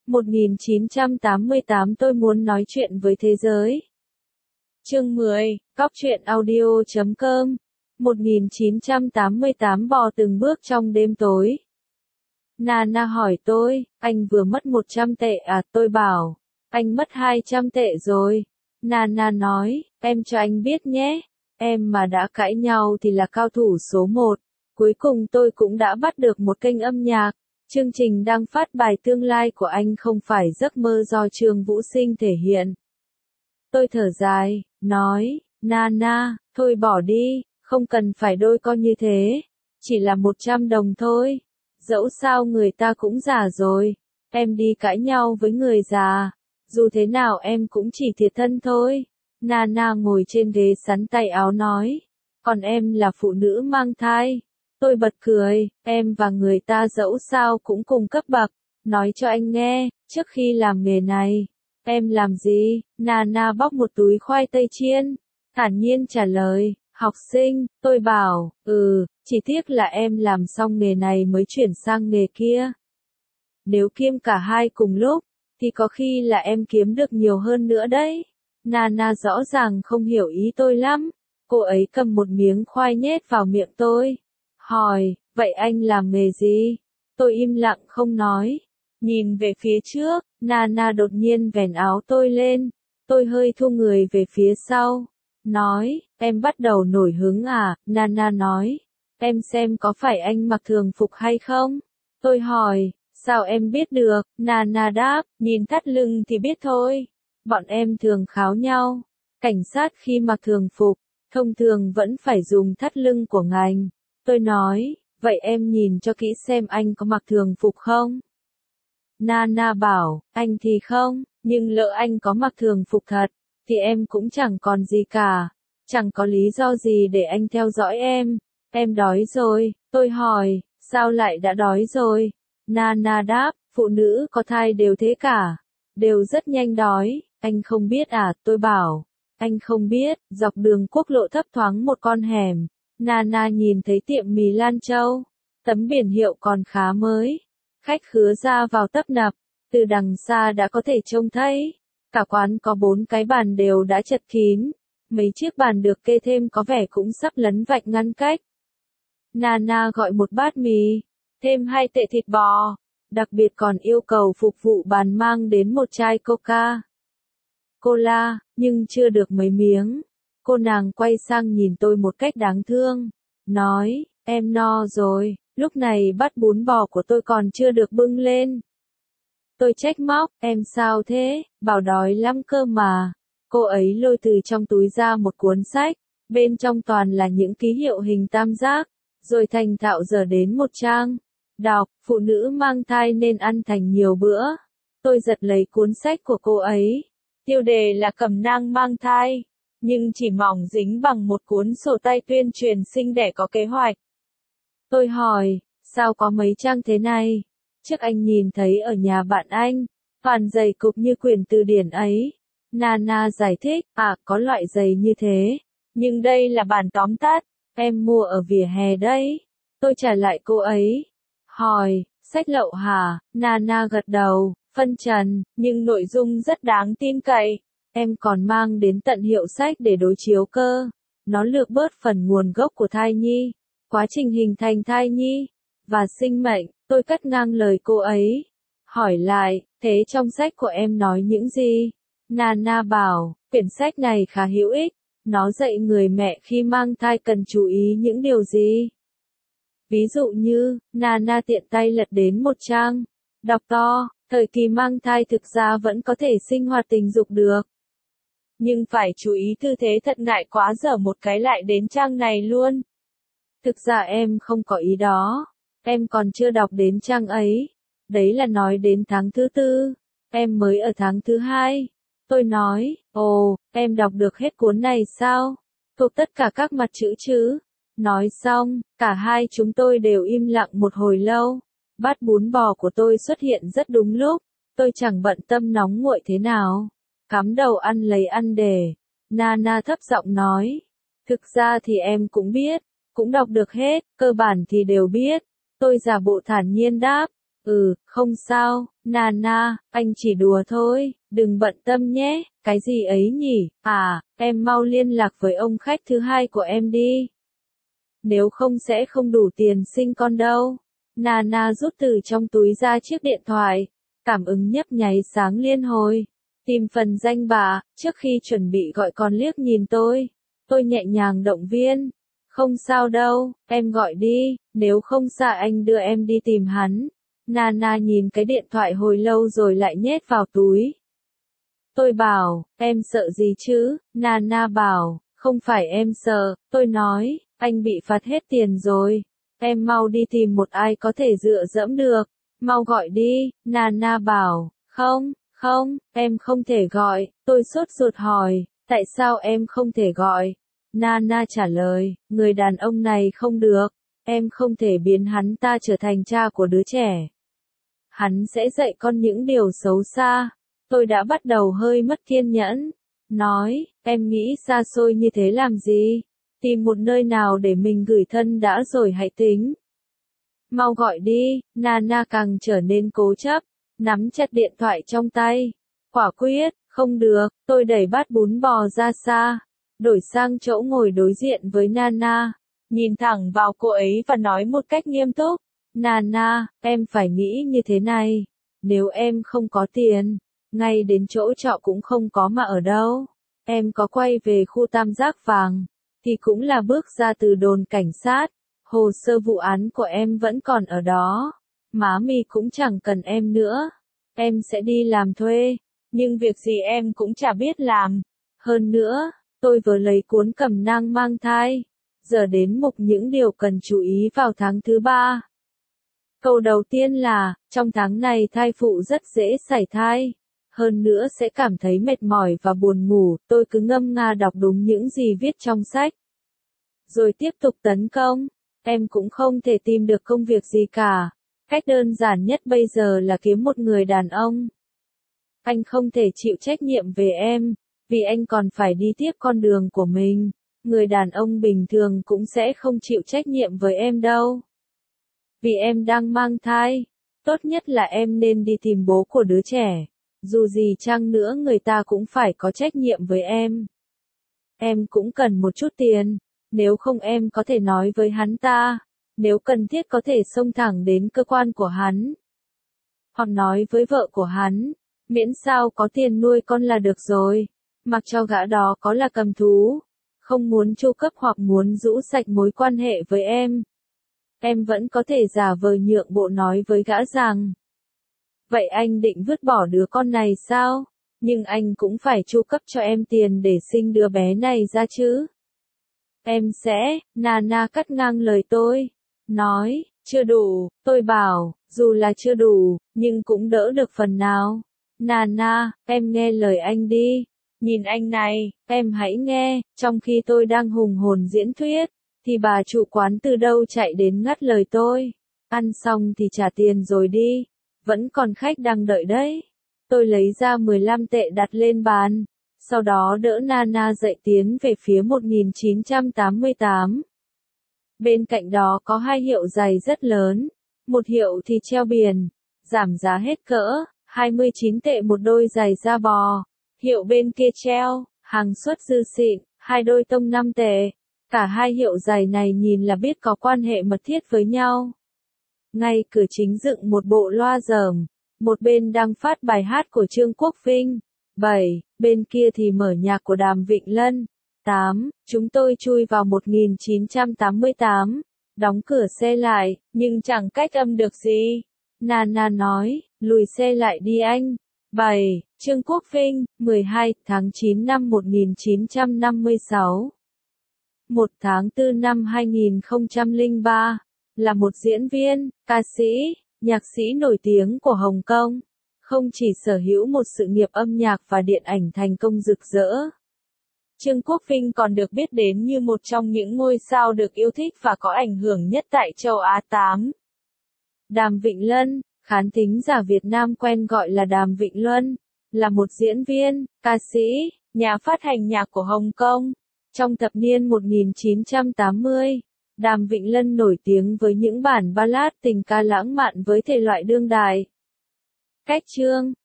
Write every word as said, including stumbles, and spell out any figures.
một nghìn chín trăm tám mươi tám Tôi muốn nói chuyện với thế giới. Chương mười, Cóc truyện audio chấm com. một nghìn chín trăm tám mươi tám Bò từng bước trong đêm tối. Nana hỏi tôi, anh vừa mất một trăm tệ à? Tôi bảo, anh mất hai trăm tệ rồi. Nana nói, em cho anh biết nhé, em mà đã cãi nhau thì là cao thủ số một. Cuối cùng tôi cũng đã bắt được một kênh âm nhạc. Chương trình đang phát bài Tương lai của anh không phải giấc mơ do Trương Vũ Sinh thể hiện. Tôi thở dài, nói, Nana, thôi bỏ đi, không cần phải đôi con như thế. Chỉ là một trăm đồng thôi. Dẫu sao người ta cũng già rồi. Em đi cãi nhau với người già. Dù thế nào em cũng chỉ thiệt thân thôi. Nana ngồi trên ghế sắn tay áo nói. Còn em là phụ nữ mang thai. Tôi bật cười, em và người ta dẫu sao cũng cùng cấp bậc. Nói cho anh nghe, trước khi làm nghề này, em làm gì? Nana bóc một túi khoai tây chiên, thản nhiên trả lời, học sinh. Tôi bảo, ừ, chỉ tiếc là em làm xong nghề này mới chuyển sang nghề kia. Nếu kiêm cả hai cùng lúc, thì có khi là em kiếm được nhiều hơn nữa đấy. Nana rõ ràng không hiểu ý tôi lắm. Cô ấy cầm một miếng khoai nhét vào miệng tôi. Hỏi, vậy anh làm nghề gì? Tôi im lặng không nói. Nhìn về phía trước, Nana đột nhiên vén áo tôi lên. Tôi hơi thu người về phía sau. Nói, em bắt đầu nổi hứng à? Nana nói, em xem có phải anh mặc thường phục hay không? Tôi hỏi, sao em biết được? Nana đáp, nhìn thắt lưng thì biết thôi. Bọn em thường kháo nhau. Cảnh sát khi mặc thường phục, thông thường vẫn phải dùng thắt lưng của ngành. Tôi nói, vậy em nhìn cho kỹ xem anh có mặc thường phục không? Nana bảo, anh thì không, nhưng lỡ anh có mặc thường phục thật, thì em cũng chẳng còn gì cả. Chẳng có lý do gì để anh theo dõi em. Em đói rồi. Tôi hỏi, sao lại đã đói rồi? Nana đáp, phụ nữ có thai đều thế cả. Đều rất nhanh đói. Anh không biết à? Tôi bảo, anh không biết. Dọc đường quốc lộ thấp thoáng một con hẻm. Nana nhìn thấy tiệm mì Lan Châu. Tấm biển hiệu còn khá mới. Khách khứa ra vào tấp nập. Từ đằng xa đã có thể trông thấy. Cả quán có bốn cái bàn đều đã chật kín. Mấy chiếc bàn được kê thêm có vẻ cũng sắp lấn vạch ngăn cách. Nana gọi một bát mì. Thêm hai tệ thịt bò. Đặc biệt còn yêu cầu phục vụ bàn mang đến một chai Coca Cola, nhưng chưa được mấy miếng. Cô nàng quay sang nhìn tôi một cách đáng thương. Nói, em no rồi, lúc này bát bún bò của tôi còn chưa được bưng lên. Tôi trách móc, em sao thế, bảo đói lắm cơ mà. Cô ấy lôi từ trong túi ra một cuốn sách, bên trong toàn là những ký hiệu hình tam giác, rồi thành thạo dở đến một trang. Đọc, phụ nữ mang thai nên ăn thành nhiều bữa. Tôi giật lấy cuốn sách của cô ấy. Tiêu đề là cẩm nang mang thai, nhưng chỉ mỏng dính bằng một cuốn sổ tay tuyên truyền sinh đẻ có kế hoạch. Tôi hỏi, sao có mấy trang thế này? Trước anh nhìn thấy ở nhà bạn anh, toàn dày cục như quyển từ điển ấy. Nana giải thích, à, có loại giày như thế. Nhưng đây là bản tóm tắt, em mua ở vỉa hè đấy. Tôi trả lại cô ấy. Hỏi, sách lậu hả? Nana gật đầu, phân trần, nhưng nội dung rất đáng tin cậy. Em còn mang đến tận hiệu sách để đối chiếu cơ. Nó lược bớt phần nguồn gốc của thai nhi, quá trình hình thành thai nhi, và sinh mệnh. Tôi cắt ngang lời cô ấy. Hỏi lại, thế trong sách của em nói những gì? Nana bảo, quyển sách này khá hữu ích. Nó dạy người mẹ khi mang thai cần chú ý những điều gì? Ví dụ như, Nana tiện tay lật đến một trang. Đọc to, thời kỳ mang thai thực ra vẫn có thể sinh hoạt tình dục được. Nhưng phải chú ý tư thế thật ngại quá, dở một cái lại đến trang này luôn. Thực ra em không có ý đó. Em còn chưa đọc đến trang ấy. Đấy là nói đến tháng thứ tư. Em mới ở tháng thứ hai. Tôi nói, ồ, em đọc được hết cuốn này sao? Thuộc tất cả các mặt chữ chứ? Nói xong, cả hai chúng tôi đều im lặng một hồi lâu. Bát bún bò của tôi xuất hiện rất đúng lúc. Tôi chẳng bận tâm nóng nguội thế nào. Cắm đầu ăn lấy ăn để. Nana thấp giọng nói. Thực ra thì em cũng biết. Cũng đọc được hết. Cơ bản thì đều biết. Tôi giả bộ thản nhiên đáp. Ừ, không sao, Nana, anh chỉ đùa thôi, đừng bận tâm nhé, cái gì ấy nhỉ, à, em mau liên lạc với ông khách thứ hai của em đi. Nếu không sẽ không đủ tiền sinh con đâu. Nana rút từ trong túi ra chiếc điện thoại, cảm ứng nhấp nháy sáng liên hồi. Tìm phần danh bạ, trước khi chuẩn bị gọi con liếc nhìn tôi. Tôi nhẹ nhàng động viên. Không sao đâu, em gọi đi, nếu không sao anh đưa em đi tìm hắn. Nana nhìn cái điện thoại hồi lâu rồi lại nhét vào túi. Tôi bảo, em sợ gì chứ? Nana bảo, không phải em sợ, tôi nói, anh bị phạt hết tiền rồi. Em mau đi tìm một ai có thể dựa dẫm được. Mau gọi đi, Nana bảo, không, không, em không thể gọi. Tôi sốt ruột hỏi, tại sao em không thể gọi? Nana trả lời, người đàn ông này không được, em không thể biến hắn ta trở thành cha của đứa trẻ. Hắn sẽ dạy con những điều xấu xa. Tôi đã bắt đầu hơi mất kiên nhẫn. Nói, em nghĩ xa xôi như thế làm gì? Tìm một nơi nào để mình gửi thân đã rồi hãy tính. Mau gọi đi, Nana càng trở nên cố chấp, nắm chặt điện thoại trong tay. Quả quyết, không được, tôi đẩy bát bún bò ra xa, đổi sang chỗ ngồi đối diện với Nana, nhìn thẳng vào cô ấy và nói một cách nghiêm túc. Nana, em phải nghĩ như thế này, nếu em không có tiền, ngay đến chỗ trọ cũng không có mà ở đâu. Em có quay về khu tam giác vàng, thì cũng là bước ra từ đồn cảnh sát. Hồ sơ vụ án của em vẫn còn ở đó. Má mi cũng chẳng cần em nữa. Em sẽ đi làm thuê. Nhưng việc gì em cũng chả biết làm. Hơn nữa, tôi vừa lấy cuốn cẩm nang mang thai. Giờ đến mục những điều cần chú ý vào tháng thứ ba. Câu đầu tiên là, trong tháng này thai phụ rất dễ sảy thai. Hơn nữa sẽ cảm thấy mệt mỏi và buồn ngủ. Tôi cứ ngâm nga đọc đúng những gì viết trong sách. Rồi tiếp tục tấn công. Em cũng không thể tìm được công việc gì cả. Cách đơn giản nhất bây giờ là kiếm một người đàn ông. Anh không thể chịu trách nhiệm về em, vì anh còn phải đi tiếp con đường của mình. Người đàn ông bình thường cũng sẽ không chịu trách nhiệm với em đâu. Vì em đang mang thai, tốt nhất là em nên đi tìm bố của đứa trẻ. Dù gì chăng nữa người ta cũng phải có trách nhiệm với em. Em cũng cần một chút tiền. Nếu không em có thể nói với hắn ta, nếu cần thiết có thể xông thẳng đến cơ quan của hắn. Hoặc nói với vợ của hắn, miễn sao có tiền nuôi con là được rồi, mặc cho gã đó có là cầm thú, không muốn chu cấp hoặc muốn rũ sạch mối quan hệ với em. Em vẫn có thể giả vờ nhượng bộ nói với gã rằng, vậy anh định vứt bỏ đứa con này sao? Nhưng anh cũng phải chu cấp cho em tiền để sinh đứa bé này ra chứ. Em sẽ, Nana cắt ngang lời tôi. Nói, chưa đủ, tôi bảo, dù là chưa đủ, nhưng cũng đỡ được phần nào. Nana, em nghe lời anh đi. Nhìn anh này, em hãy nghe, trong khi tôi đang hùng hồn diễn thuyết, thì bà chủ quán từ đâu chạy đến ngắt lời tôi. Ăn xong thì trả tiền rồi đi, vẫn còn khách đang đợi đấy. Tôi lấy ra mười lăm tệ đặt lên bàn. Sau đó đỡ Nana dậy tiến về phía một nghìn chín trăm tám mươi tám. Bên cạnh đó có hai hiệu giày rất lớn. Một hiệu thì treo biển, giảm giá hết cỡ, hai mươi chín tệ một đôi giày da bò. Hiệu bên kia treo, hàng xuất dư xịn, hai đôi tông năm tệ. Cả hai hiệu giày này nhìn là biết có quan hệ mật thiết với nhau. Ngay cửa chính dựng một bộ loa dởm, một bên đang phát bài hát của Trương Quốc Vinh. bảy. Bên kia thì mở nhạc của Đàm Vịnh Lân. tám. Chúng tôi chui vào một nghìn chín trăm tám mươi tám. Đóng cửa xe lại, nhưng chẳng cách âm được gì. Nana nói, lùi xe lại đi anh. bảy. Trương Quốc Vinh, mười hai tháng chín năm một nghìn chín trăm năm mươi sáu. một tháng tư năm hai nghìn không trăm lẻ ba. Là một diễn viên, ca sĩ, nhạc sĩ nổi tiếng của Hồng Kông. Không chỉ sở hữu một sự nghiệp âm nhạc và điện ảnh thành công rực rỡ, Trương Quốc Vinh còn được biết đến như một trong những ngôi sao được yêu thích và có ảnh hưởng nhất tại châu Á tám. Đàm Vịnh Lân, khán thính giả Việt Nam quen gọi là Đàm Vịnh Luân, là một diễn viên, ca sĩ, nhà phát hành nhạc của Hồng Kông. Trong thập niên một nghìn chín trăm tám mươi, Đàm Vĩnh Lân nổi tiếng với những bản ballad tình ca lãng mạn với thể loại đương đại. Cách chương